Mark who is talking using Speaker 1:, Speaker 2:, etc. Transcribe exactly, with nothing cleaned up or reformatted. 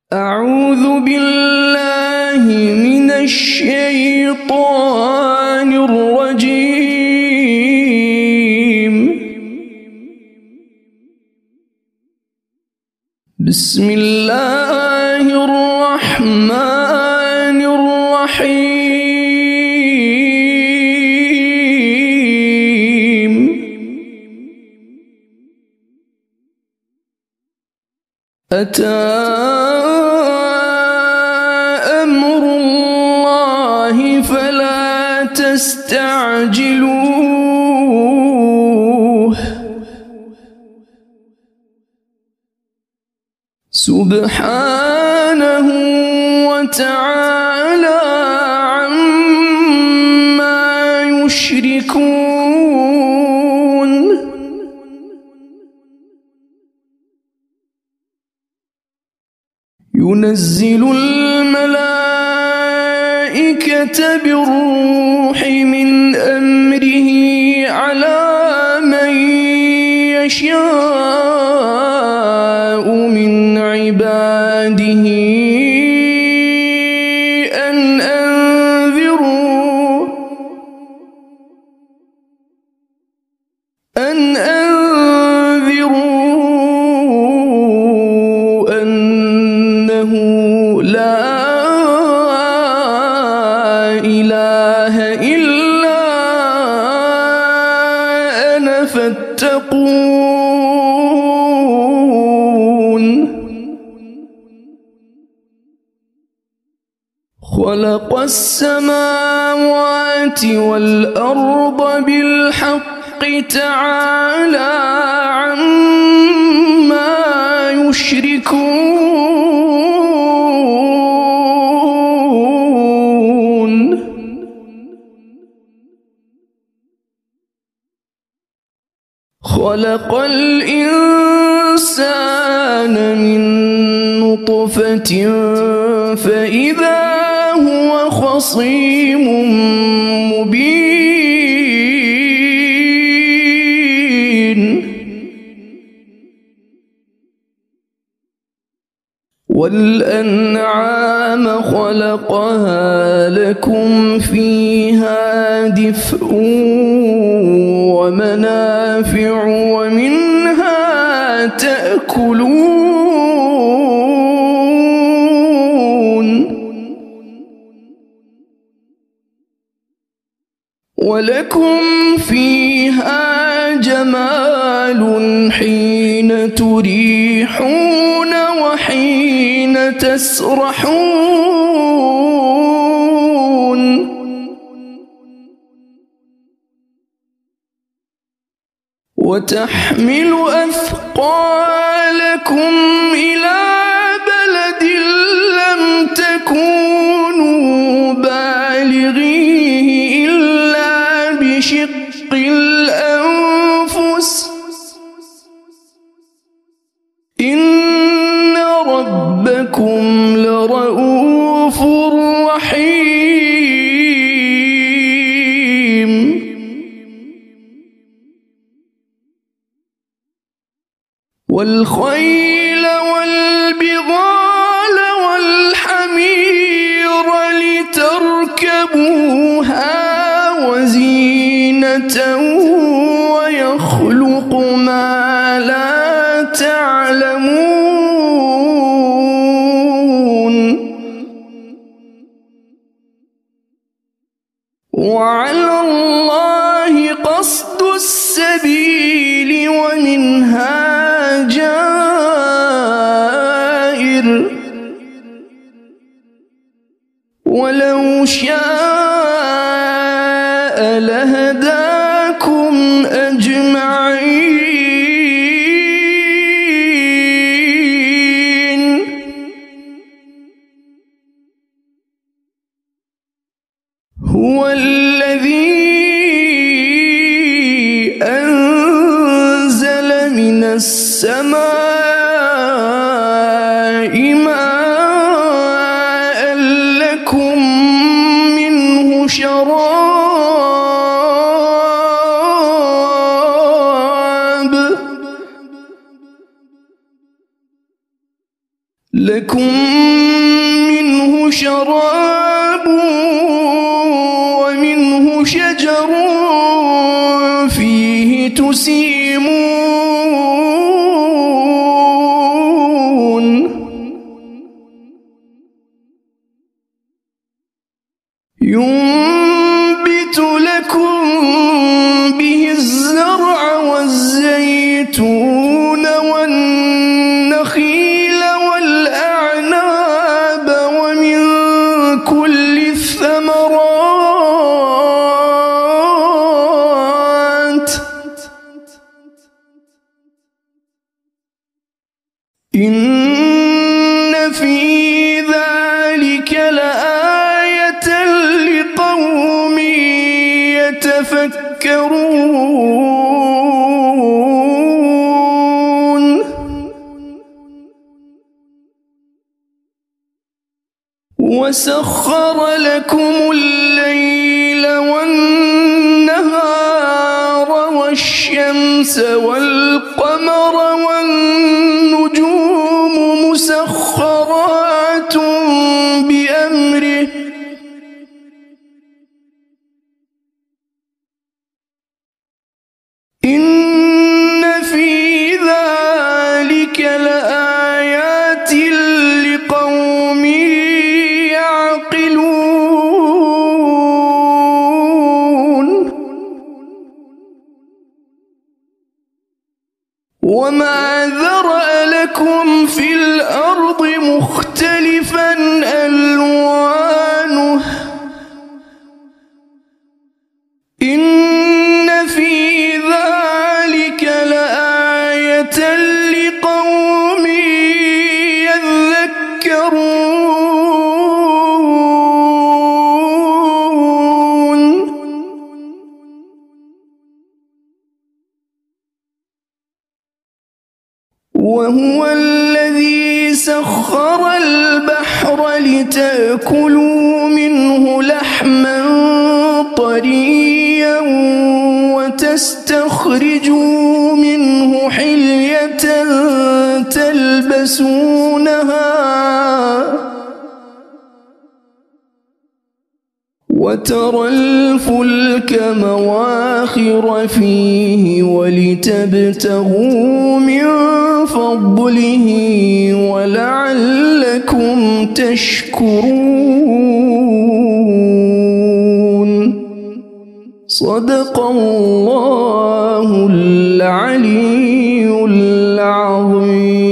Speaker 1: أعوذ بالله من الشيطان الرجيم. بسم الله الرحمن الرحيم. أتى أمر الله فلا تستعجلوه سبحانه وتعالى عما يشركون. ينزل الملائكة بالروح من أمره على من يشاء من عباده أن أنذروا أن أنذروا أنه لا إله إلا أنا فاتقون. خلق السماوات والأرض بالحق تعالى عما يشركون. خلق الإنسان من نطفة فإذا هو خصيم مبين. والأنعام خلقها لكم فيها دفء ومنافع ومنها تأكلون. ولكم فيها جمال حين تريحون وحين تسرحون. وتحمل أثقالكم إلى بلد لم تكونوا بالغيه إلا بشق الأنفس إن ربكم لرؤوف رحيم. والخيل والبغال والحمير لتركبوها وزينة ويخلق ما لا تعلمون. وعلى الله قصد السبيل ومنها جائر ولو شاء لهداكم أجمعين. هو الذي أنزل من السماء ماء لكم منه لكم منه شراب ومنه شجر فيه تسيمون ينبت لكم به الزرع والزيتون والنخيل والأعناب ومن كل الثمرات إن في ذلك لآية لقوم يتفكرون وسخر لكم الليل والنهار والشمس والقمر والنجوم مسخرات بأمره إن في ذلك لآيات لقوم يعقلون وما ذرأ لكم في الأرض مختلفا ألوانه إن في ذلك لآية لقوم يذكرون وهو الذي سخر البحر لتأكلوا منه لحما طريا وتستخرجوا منه حلية تلبسونها وترى الفلك مواخر فيه ولتبتغوا من فضله ولعلكم تشكرون صدق الله العلي العظيم.